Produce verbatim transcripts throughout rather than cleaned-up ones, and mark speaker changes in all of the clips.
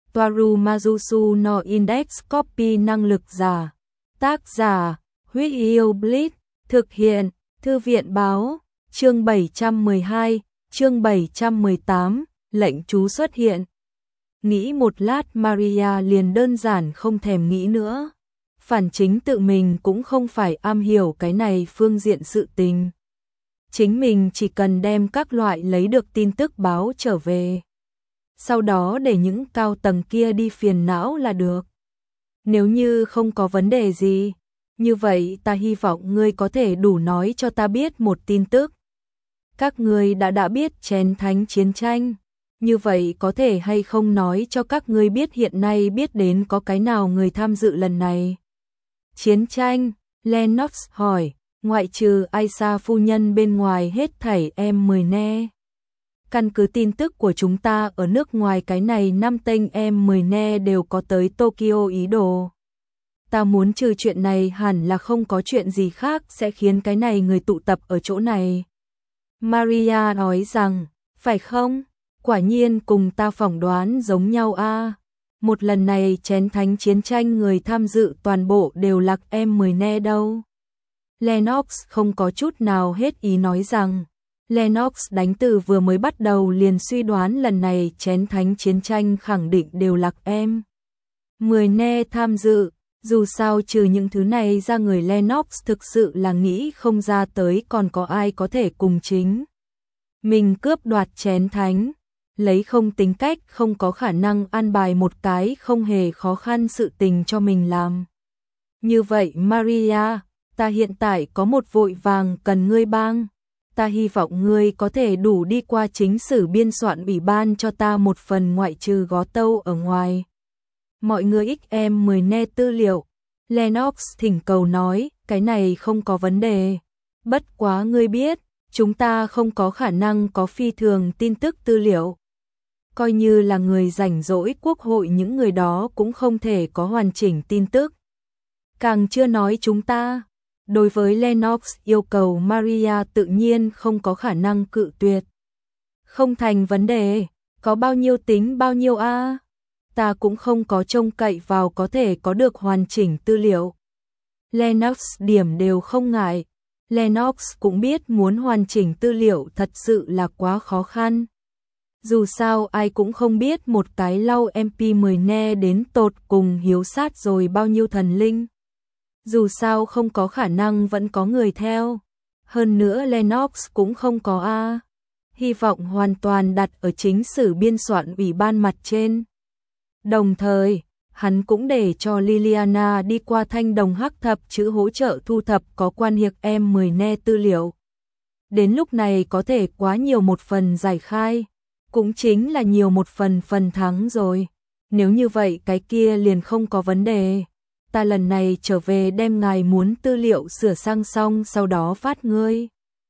Speaker 1: Toaru Majusu no Index Copy năng lực giả. Tác giả, Huyết Yêu Blitz, thực hiện, Thư viện báo, chương bảy trăm mười hai, chương bảy trăm mười tám, lệnh chú xuất hiện. Nghĩ một lát Maria liền đơn giản không thèm nghĩ nữa. Phản chính tự mình cũng không phải am hiểu cái này phương diện sự tình. Chính mình chỉ cần đem các loại lấy được tin tức báo trở về. Sau đó để những cao tầng kia đi phiền não là được. Nếu như không có vấn đề gì, như vậy ta hy vọng ngươi có thể đủ nói cho ta biết một tin tức. Các ngươi đã đã biết chén thánh chiến tranh, như vậy có thể hay không nói cho các ngươi biết hiện nay biết đến có cái nào người tham dự lần này? Chiến tranh, Lennox hỏi, ngoại trừ Aisa phu nhân bên ngoài hết thảy em mười ne. Căn cứ tin tức của chúng ta ở nước ngoài cái này năm tên em mười ne đều có tới Tokyo ý đồ. Ta muốn trừ chuyện này hẳn là không có chuyện gì khác sẽ khiến cái này người tụ tập ở chỗ này. Maria nói rằng, phải không? Quả nhiên cùng ta phỏng đoán giống nhau a. Một lần này chén thánh chiến tranh người tham dự toàn bộ đều là em mười ne đâu. Lennox không có chút nào hết ý nói rằng, Lennox đánh từ vừa mới bắt đầu liền suy đoán lần này chén thánh chiến tranh khẳng định đều là em mười ne tham dự. Dù sao trừ những thứ này ra người Lennox thực sự là nghĩ không ra tới còn có ai có thể cùng chính mình cướp đoạt chén thánh. Lấy không tính cách không có khả năng an bài một cái không hề khó khăn sự tình cho mình làm. Như vậy Maria, ta hiện tại có một vội vàng cần ngươi bang. Ta hy vọng ngươi có thể đủ đi qua chính sử biên soạn ủy ban cho ta một phần ngoại trừ gó tâu ở ngoài. Mọi người ích em mười ne tư liệu. Lennox thỉnh cầu nói, cái này không có vấn đề. Bất quá ngươi biết, chúng ta không có khả năng có phi thường tin tức tư liệu. Coi như là người rảnh rỗi quốc hội những người đó cũng không thể có hoàn chỉnh tin tức. Càng chưa nói chúng ta. Đối với Lennox yêu cầu Maria tự nhiên không có khả năng cự tuyệt. Không thành vấn đề, có bao nhiêu tính bao nhiêu a? Ta cũng không có trông cậy vào có thể có được hoàn chỉnh tư liệu. Lennox điểm đều không ngại. Lennox cũng biết muốn hoàn chỉnh tư liệu thật sự là quá khó khăn. Dù sao ai cũng không biết một cái lau em pê mười ne đến tột cùng hiếu sát rồi bao nhiêu thần linh. Dù sao không có khả năng vẫn có người theo. Hơn nữa Lennox cũng không có a. Hy vọng hoàn toàn đặt ở chính sử biên soạn ủy ban mặt trên. Đồng thời, hắn cũng để cho Liliana đi qua thanh đồng hắc thập chữ hỗ trợ thu thập có quan hiệp em mười ne tư liệu. Đến lúc này có thể quá nhiều một phần giải khai, cũng chính là nhiều một phần phần thắng rồi. Nếu như vậy cái kia liền không có vấn đề. Ta lần này trở về đem ngài muốn tư liệu sửa sang xong sau đó phát ngươi.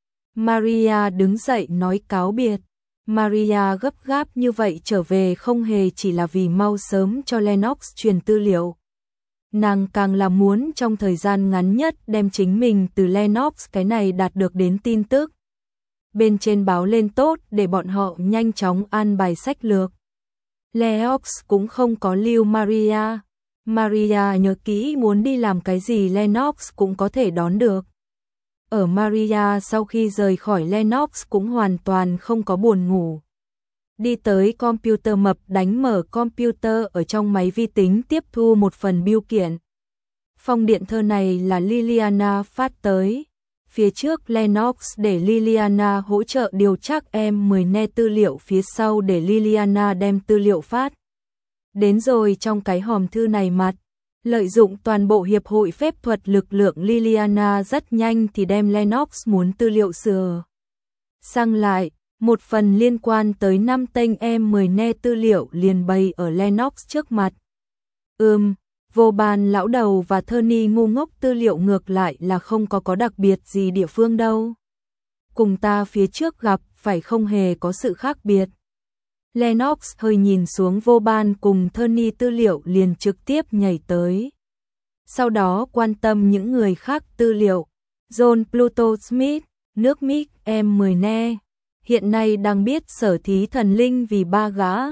Speaker 1: Maria đứng dậy nói cáo biệt. Maria gấp gáp như vậy trở về không hề chỉ là vì mau sớm cho Lennox truyền tư liệu. Nàng càng là muốn trong thời gian ngắn nhất đem chính mình từ Lennox cái này đạt được đến tin tức. Bên trên báo lên tốt để bọn họ nhanh chóng an bài sách lược. Lennox cũng không có lưu Maria. Maria nhớ kỹ muốn đi làm cái gì Lennox cũng có thể đón được. Ở Maria sau khi rời khỏi Lennox cũng hoàn toàn không có buồn ngủ. Đi tới computer mập đánh mở computer ở trong máy vi tính tiếp thu một phần bưu kiện. Phong điện thơ này là Liliana phát tới. Phía trước Lennox để Liliana hỗ trợ điều chắc em mười ne tư liệu, phía sau để Liliana đem tư liệu phát. Đến rồi trong cái hòm thư này mặt. Lợi dụng toàn bộ hiệp hội phép thuật lực lượng Liliana rất nhanh thì đem Lennox muốn tư liệu sửa sang lại, một phần liên quan tới năm tên em mười ne tư liệu liền bày ở Lennox trước mặt. Ừm, vô ban lão đầu và Tony ngu ngốc tư liệu ngược lại là không có có đặc biệt gì địa phương đâu. Cùng ta phía trước gặp phải không hề có sự khác biệt. Lennox hơi nhìn xuống vô ban cùng Tony tư liệu liền trực tiếp nhảy tới. Sau đó quan tâm những người khác tư liệu. John Pluto Smith, nước Mỹ em mười ne. Hiện nay đang biết sở thí thần linh vì ba gã.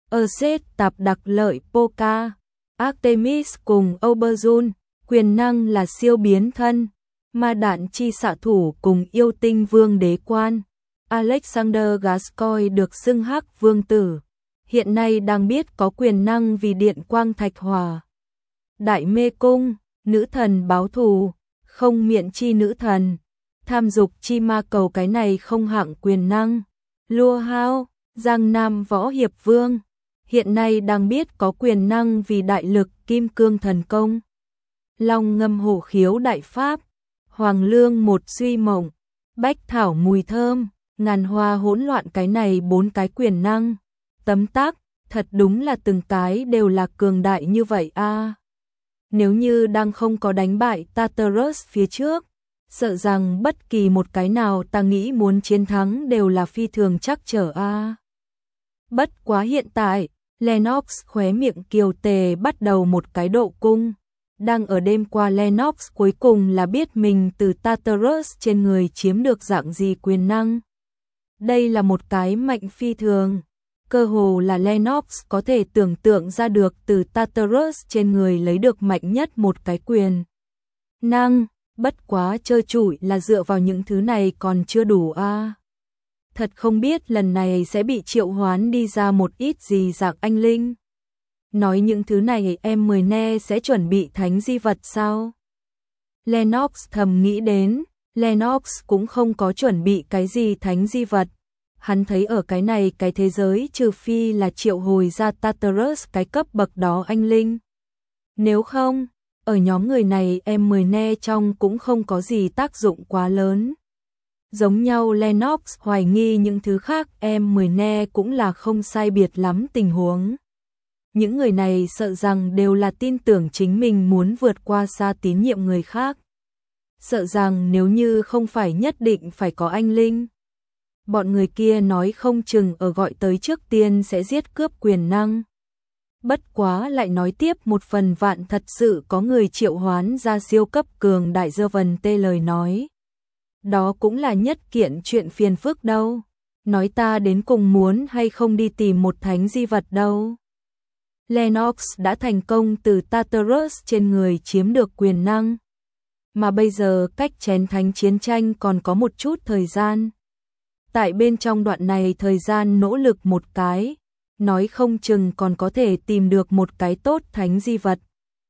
Speaker 1: Urset tạp đặc lợi Poca, Artemis cùng Auberjun, quyền năng là siêu biến thân, ma đạn chi xạ thủ cùng yêu tinh vương đế quan. Alexander Gascoigne được xưng Hắc Vương Tử, hiện nay đang biết có quyền năng vì điện quang thạch hỏa. Đại mê cung, nữ thần báo thù, không miệng chi nữ thần, tham dục chi ma cầu cái này không hạng quyền năng. Lua Hao, Giang Nam Võ Hiệp Vương, hiện nay đang biết có quyền năng vì đại lực kim cương thần công. Long ngâm hổ khiếu đại pháp, Hoàng lương một suy mộng, bách thảo mùi thơm, ngàn hoa hỗn loạn cái này bốn cái quyền năng. Tấm tắc, thật đúng là từng cái đều là cường đại như vậy a. À, nếu như đang không có đánh bại Tartarus phía trước, sợ rằng bất kỳ một cái nào ta nghĩ muốn chiến thắng đều là phi thường chắc trở a. À, bất quá hiện tại, Lennox khóe miệng kiều tề bắt đầu một cái độ cung. Đang ở đêm qua Lennox cuối cùng là biết mình từ Tartarus trên người chiếm được dạng gì quyền năng. Đây là một cái mạnh phi thường. Cơ hồ là Lennox có thể tưởng tượng ra được từ Tartarus trên người lấy được mạnh nhất một cái quyền năng. Bất quá trơ trụi là dựa vào những thứ này còn chưa đủ a. À, thật không biết lần này sẽ bị triệu hoán đi ra một ít gì dạng anh linh. Nói những thứ này em mười ne sẽ chuẩn bị thánh di vật sao? Lennox thầm nghĩ đến, Lennox cũng không có chuẩn bị cái gì thánh di vật. Hắn thấy ở cái này cái thế giới trừ phi là triệu hồi ra Tartarus cái cấp bậc đó anh linh. Nếu không, ở nhóm người này em mười ne trong cũng không có gì tác dụng quá lớn. Giống nhau Lennox hoài nghi những thứ khác em mười ne cũng là không sai biệt lắm tình huống. Những người này sợ rằng đều là tin tưởng chính mình muốn vượt qua xa tín nhiệm người khác. Sợ rằng nếu như không phải nhất định phải có anh linh, bọn người kia nói không chừng ở gọi tới trước tiên sẽ giết cướp quyền năng. Bất quá lại nói tiếp một phần vạn thật sự có người triệu hoán ra siêu cấp cường đại dơ vần tê lời nói. Đó cũng là nhất kiện chuyện phiền phức đâu. Nói ta đến cùng muốn hay không đi tìm một thánh di vật đâu. Lennox đã thành công từ Tartarus trên người chiếm được quyền năng. Mà bây giờ cách chén thánh chiến tranh còn có một chút thời gian. Tại bên trong đoạn này thời gian nỗ lực một cái, nói không chừng còn có thể tìm được một cái tốt thánh di vật.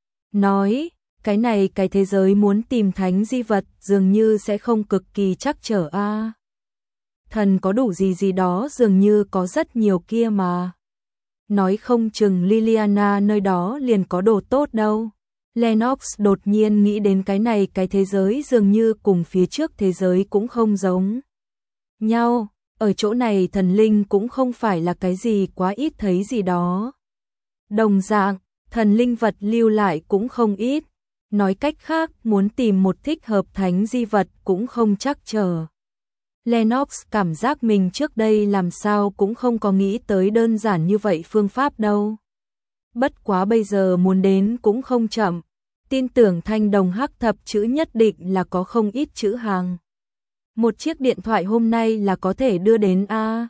Speaker 1: Nói, cái này cái thế giới muốn tìm thánh di vật dường như sẽ không cực kỳ chắc trở a. À, thần có đủ gì gì đó dường như có rất nhiều kia mà. Nói không chừng Liliana nơi đó liền có đồ tốt đâu. Lennox đột nhiên nghĩ đến cái này cái thế giới dường như cùng phía trước thế giới cũng không giống nhau. Ở chỗ này thần linh cũng không phải là cái gì quá ít thấy gì đó. Đồng dạng, thần linh vật lưu lại cũng không ít. Nói cách khác, muốn tìm một thích hợp thánh di vật cũng không chắc chờ. Lennox cảm giác mình trước đây làm sao cũng không có nghĩ tới đơn giản như vậy phương pháp đâu. Bất quá bây giờ muốn đến cũng không chậm. Tin tưởng thanh đồng hắc thập chữ nhất định là có không ít chữ hàng. Một chiếc điện thoại hôm nay là có thể đưa đến a.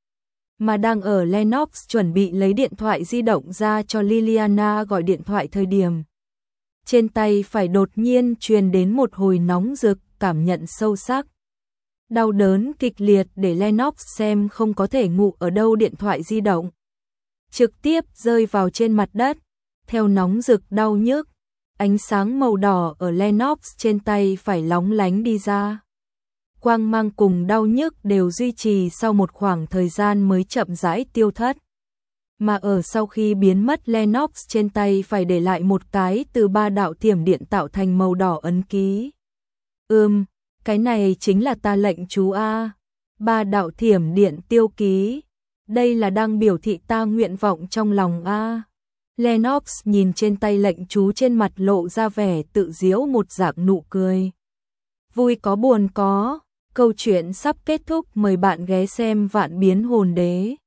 Speaker 1: Mà đang ở Lennox chuẩn bị lấy điện thoại di động ra cho Liliana gọi điện thoại thời điểm. Trên tay phải đột nhiên truyền đến một hồi nóng rực, cảm nhận sâu sắc. Đau đớn kịch liệt để Lennox xem không có thể ngủ ở đâu điện thoại di động. Trực tiếp rơi vào trên mặt đất, theo nóng rực đau nhức. Ánh sáng màu đỏ ở Lennox trên tay phải lóng lánh đi ra. Quang mang cùng đau nhức đều duy trì sau một khoảng thời gian mới chậm rãi tiêu thất. Mà ở sau khi biến mất Lennox trên tay phải để lại một cái từ ba đạo thiểm điện tạo thành màu đỏ ấn ký. Ừm, cái này chính là ta lệnh chú A. Ba đạo thiểm điện tiêu ký. Đây là đang biểu thị ta nguyện vọng trong lòng A. Lennox nhìn trên tay lệnh chú trên mặt lộ ra vẻ tự giễu một dạng nụ cười. Vui có buồn có, câu chuyện sắp kết thúc, mời bạn ghé xem Vạn Biến Hồn Đế.